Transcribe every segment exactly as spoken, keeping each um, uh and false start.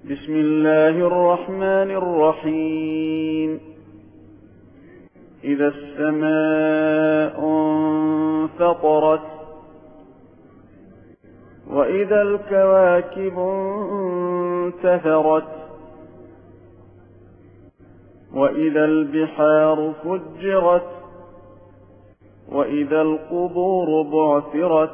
بسم الله الرحمن الرحيم. إذا السماء انفطرت وإذا الكواكب انتثرت وإذا البحار فجرت وإذا القبور بعثرت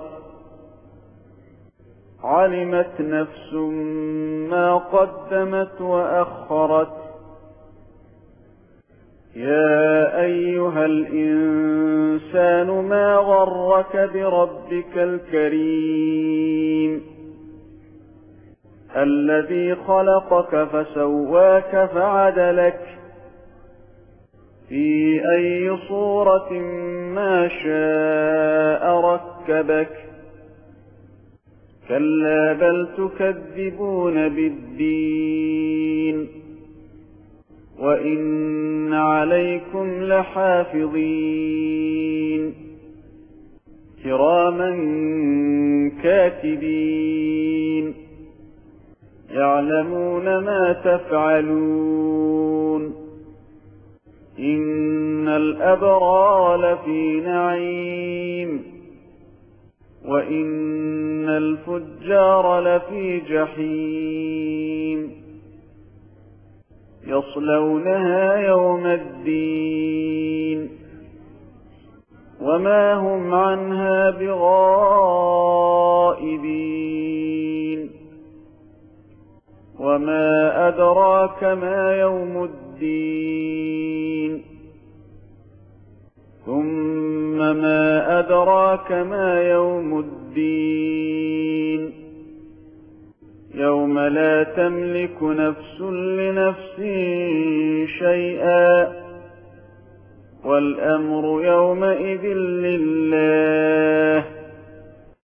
علمت نفس ما قدمت وأخرت. يا أيها الإنسان ما غرك بربك الكريم الذي خلقك فسواك فعدلك في أي صورة ما شاء ركبك. كلا بل تكذبون بالدين وإن عليكم لحافظين كراما كاتبين يعلمون ما تفعلون. إن الأبرار لفي نعيم وإن الفجار لفي جحيم يصلونها يوم الدين وما هم عنها بغائبين. وما أدراك ما يوم الدين ثم ما أدراك ما يوم الدين يوم لا تملك نفس لنفس شيئا والأمر يومئذ لله.